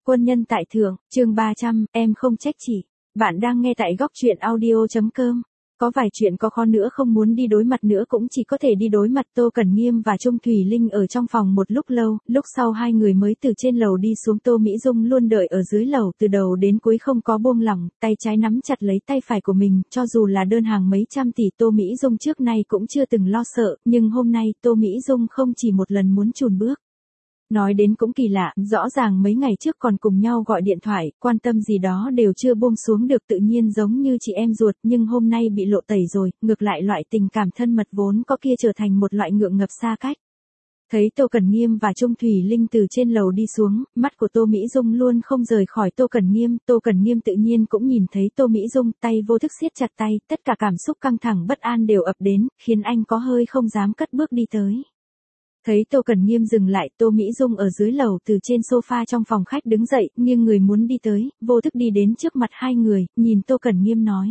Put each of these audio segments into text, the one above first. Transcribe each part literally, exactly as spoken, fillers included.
Quân nhân tại thượng, chương ba trăm, em không trách chị. Bạn đang nghe tại góc truyện audio.com. Có vài chuyện có khó nữa không muốn đi đối mặt nữa cũng chỉ có thể đi đối mặt. Tô Cẩn Nghiêm và Trung Thủy Linh ở trong phòng một lúc lâu, lúc sau hai người mới từ trên lầu đi xuống. Tô Mỹ Dung luôn đợi ở dưới lầu từ đầu đến cuối không có buông lỏng, tay trái nắm chặt lấy tay phải của mình, cho dù là đơn hàng mấy trăm tỷ Tô Mỹ Dung trước nay cũng chưa từng lo sợ, nhưng hôm nay Tô Mỹ Dung không chỉ một lần muốn chùn bước. Nói đến cũng kỳ lạ, rõ ràng mấy ngày trước còn cùng nhau gọi điện thoại, quan tâm gì đó đều chưa buông xuống được, tự nhiên giống như chị em ruột, nhưng hôm nay bị lộ tẩy rồi, ngược lại loại tình cảm thân mật vốn có kia trở thành một loại ngượng ngập xa cách. Thấy Tô Cẩn Nghiêm và Trung Thủy Linh từ trên lầu đi xuống, mắt của Tô Mỹ Dung luôn không rời khỏi Tô Cẩn Nghiêm, Tô Cẩn Nghiêm tự nhiên cũng nhìn thấy Tô Mỹ Dung, tay vô thức siết chặt tay, tất cả cảm xúc căng thẳng bất an đều ập đến, khiến anh có hơi không dám cất bước đi tới. Thấy Tô Cẩn Nghiêm dừng lại, Tô Mỹ Dung ở dưới lầu từ trên sofa trong phòng khách đứng dậy, nghiêng người muốn đi tới, vô thức đi đến trước mặt hai người, nhìn Tô Cẩn Nghiêm nói.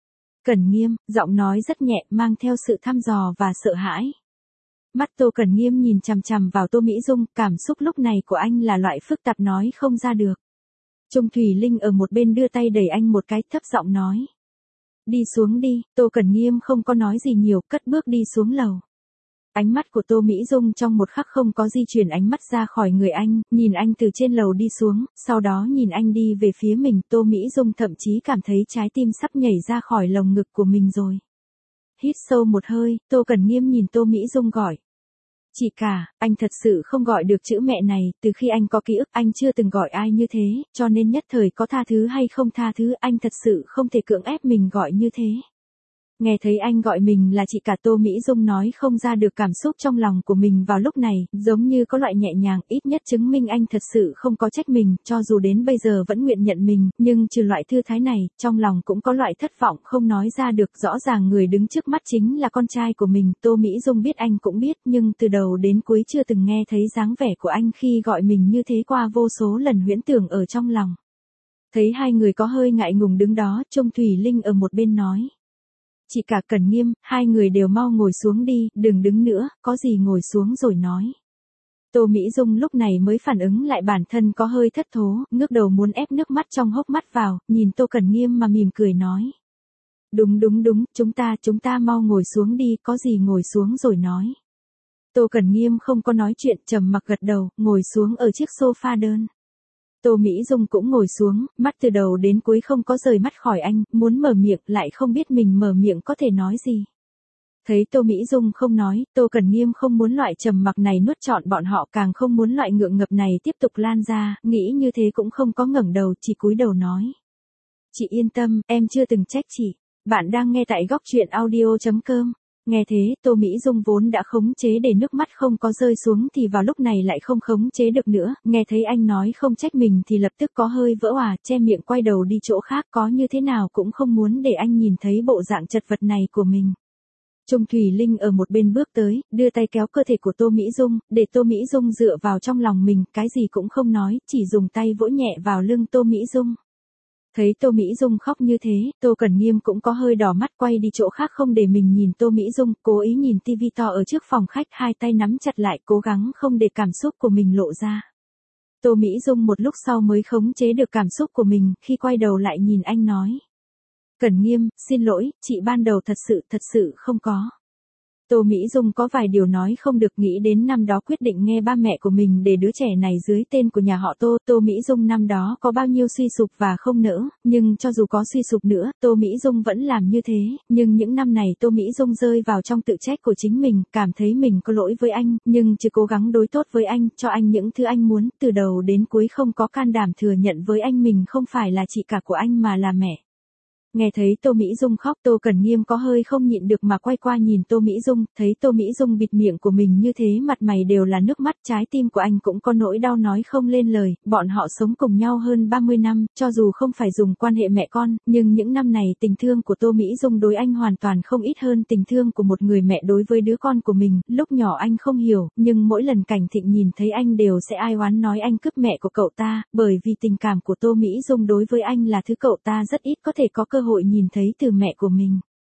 Cẩn Nghiêm, giọng nói rất nhẹ, mang theo sự thăm dò và sợ hãi. Mắt Tô Cẩn Nghiêm nhìn chằm chằm vào Tô Mỹ Dung, cảm xúc lúc này của anh là loại phức tạp nói không ra được. Trung Thủy Linh ở một bên đưa tay đẩy anh một cái, thấp giọng nói. Đi xuống đi. Tô Cẩn Nghiêm không có nói gì nhiều, cất bước đi xuống lầu. Ánh mắt của Tô Mỹ Dung trong một khắc không có di chuyển ánh mắt ra khỏi người anh, nhìn anh từ trên lầu đi xuống, sau đó nhìn anh đi về phía mình. Tô Mỹ Dung thậm chí cảm thấy trái tim sắp nhảy ra khỏi lồng ngực của mình rồi. Hít sâu một hơi, Tô Cẩn Nghiêm nhìn Tô Mỹ Dung gọi. Chị cả, anh thật sự không gọi được chữ mẹ này, từ khi anh có ký ức anh chưa từng gọi ai như thế, cho nên nhất thời có tha thứ hay không tha thứ anh thật sự không thể cưỡng ép mình gọi như thế. Nghe thấy anh gọi mình là chị cả, Tô Mỹ Dung nói không ra được cảm xúc trong lòng của mình vào lúc này, giống như có loại nhẹ nhàng, ít nhất chứng minh anh thật sự không có trách mình, cho dù đến bây giờ vẫn nguyện nhận mình, nhưng trừ loại thư thái này, trong lòng cũng có loại thất vọng không nói ra được. Rõ ràng người đứng trước mắt chính là con trai của mình, Tô Mỹ Dung biết anh cũng biết, nhưng từ đầu đến cuối chưa từng nghe thấy dáng vẻ của anh khi gọi mình như thế qua vô số lần huyễn tưởng ở trong lòng. Thấy hai người có hơi ngại ngùng đứng đó, Trung Thủy Linh ở một bên nói. Chị cả Cẩn Nghiêm, hai người đều mau ngồi xuống đi, đừng đứng nữa, có gì ngồi xuống rồi nói. Tô Mỹ Dung lúc này mới phản ứng lại bản thân có hơi thất thố, ngước đầu muốn ép nước mắt trong hốc mắt vào, nhìn Tô Cẩn Nghiêm mà mỉm cười nói. Đúng đúng đúng, chúng ta, chúng ta mau ngồi xuống đi, có gì ngồi xuống rồi nói. Tô Cẩn Nghiêm không có nói chuyện, trầm mặc gật đầu, ngồi xuống ở chiếc sofa đơn. Tô Mỹ Dung cũng ngồi xuống, mắt từ đầu đến cuối không có rời mắt khỏi anh, muốn mở miệng lại không biết mình mở miệng có thể nói gì. Thấy Tô Mỹ Dung không nói, Tô Cẩn Nghiêm không muốn loại trầm mặc này nuốt trọn bọn họ, càng không muốn loại ngượng ngập này tiếp tục lan ra, nghĩ như thế cũng không có ngẩng đầu, chỉ cúi đầu nói. Chị yên tâm, em chưa từng trách chị. Bạn đang nghe tại góc truyện audio.com. Nghe thế, Tô Mỹ Dung vốn đã khống chế để nước mắt không có rơi xuống thì vào lúc này lại không khống chế được nữa, nghe thấy anh nói không trách mình thì lập tức có hơi vỡ òa, che miệng quay đầu đi chỗ khác, có như thế nào cũng không muốn để anh nhìn thấy bộ dạng chật vật này của mình. Trung Thủy Linh ở một bên bước tới, đưa tay kéo cơ thể của Tô Mỹ Dung, để Tô Mỹ Dung dựa vào trong lòng mình, cái gì cũng không nói, chỉ dùng tay vỗ nhẹ vào lưng Tô Mỹ Dung. Thấy Tô Mỹ Dung khóc như thế, Tô Cẩn Nghiêm cũng có hơi đỏ mắt, quay đi chỗ khác không để mình nhìn Tô Mỹ Dung, cố ý nhìn tivi to ở trước phòng khách, hai tay nắm chặt lại, cố gắng không để cảm xúc của mình lộ ra. Tô Mỹ Dung một lúc sau mới khống chế được cảm xúc của mình, khi quay đầu lại nhìn anh nói. Cẩn Nghiêm, xin lỗi, chị ban đầu thật sự, thật sự không có. Tô Mỹ Dung có vài điều nói không được, nghĩ đến năm đó quyết định nghe ba mẹ của mình để đứa trẻ này dưới tên của nhà họ Tô. Tô Mỹ Dung năm đó có bao nhiêu suy sụp và không nỡ, nhưng cho dù có suy sụp nữa, Tô Mỹ Dung vẫn làm như thế. Nhưng những năm này Tô Mỹ Dung rơi vào trong tự trách của chính mình, cảm thấy mình có lỗi với anh, nhưng chỉ cố gắng đối tốt với anh, cho anh những thứ anh muốn, từ đầu đến cuối không có can đảm thừa nhận với anh mình không phải là chị cả của anh mà là mẹ. Nghe thấy Tô Mỹ Dung khóc, Tô Cẩn Nghiêm có hơi không nhịn được mà quay qua nhìn Tô Mỹ Dung, thấy Tô Mỹ Dung bịt miệng của mình như thế, mặt mày đều là nước mắt, trái tim của anh cũng có nỗi đau nói không lên lời. Bọn họ sống cùng nhau hơn ba mươi năm, cho dù không phải dùng quan hệ mẹ con, nhưng những năm này tình thương của Tô Mỹ Dung đối anh hoàn toàn không ít hơn tình thương của một người mẹ đối với đứa con của mình. Lúc nhỏ anh không hiểu, nhưng mỗi lần Cảnh Thịnh nhìn thấy anh đều sẽ ai oán nói anh cướp mẹ của cậu ta, bởi vì tình cảm của Tô Mỹ Dung đối với anh là thứ cậu ta rất ít có thể có cơ hội nhìn thấy từ mẹ của mình.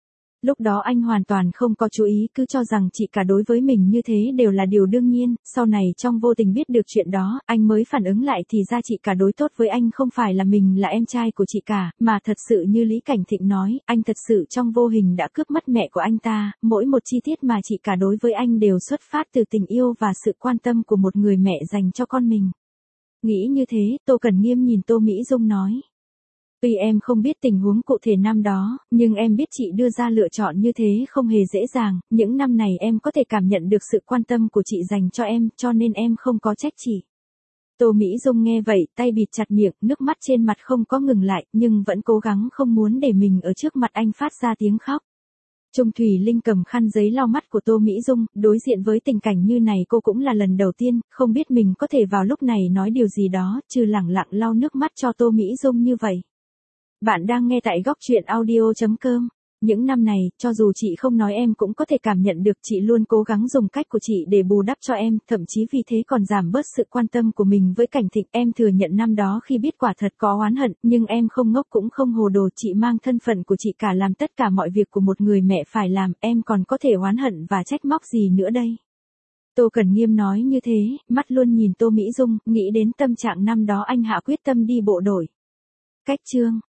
Lúc đó anh hoàn toàn không có chú ý, cứ cho rằng chị cả đối với mình như thế đều là điều đương nhiên, sau này trong vô tình biết được chuyện đó, anh mới phản ứng lại thì ra chị cả đối tốt với anh không phải là mình là em trai của chị cả, mà thật sự như Lý Cảnh Thịnh nói, anh thật sự trong vô hình đã cướp mất mẹ của anh ta, mỗi một chi tiết mà chị cả đối với anh đều xuất phát từ tình yêu và sự quan tâm của một người mẹ dành cho con mình. Nghĩ như thế, Tô Cần Nghiêm nhìn Tô Mỹ Dung nói. Tuy em không biết tình huống cụ thể năm đó, nhưng em biết chị đưa ra lựa chọn như thế không hề dễ dàng, những năm này em có thể cảm nhận được sự quan tâm của chị dành cho em, cho nên em không có trách chị. Tô Mỹ Dung nghe vậy, tay bịt chặt miệng, nước mắt trên mặt không có ngừng lại, nhưng vẫn cố gắng không muốn để mình ở trước mặt anh phát ra tiếng khóc. Trung Thùy Linh cầm khăn giấy lau mắt của Tô Mỹ Dung, đối diện với tình cảnh như này cô cũng là lần đầu tiên, không biết mình có thể vào lúc này nói điều gì đó, trừ lẳng lặng lau nước mắt cho Tô Mỹ Dung như vậy. Bạn đang nghe tại góc truyện audio chấm com. Những năm này, cho dù chị không nói em cũng có thể cảm nhận được chị luôn cố gắng dùng cách của chị để bù đắp cho em, thậm chí vì thế còn giảm bớt sự quan tâm của mình với Cảnh Thịnh. Em thừa nhận năm đó khi biết quả thật có oán hận, nhưng em không ngốc cũng không hồ đồ, chị mang thân phận của chị cả làm tất cả mọi việc của một người mẹ phải làm, em còn có thể oán hận và trách móc gì nữa đây. Tô Cần Nghiêm nói như thế, mắt luôn nhìn Tô Mỹ Dung, nghĩ đến tâm trạng năm đó anh hạ quyết tâm đi bộ đội. Cách chương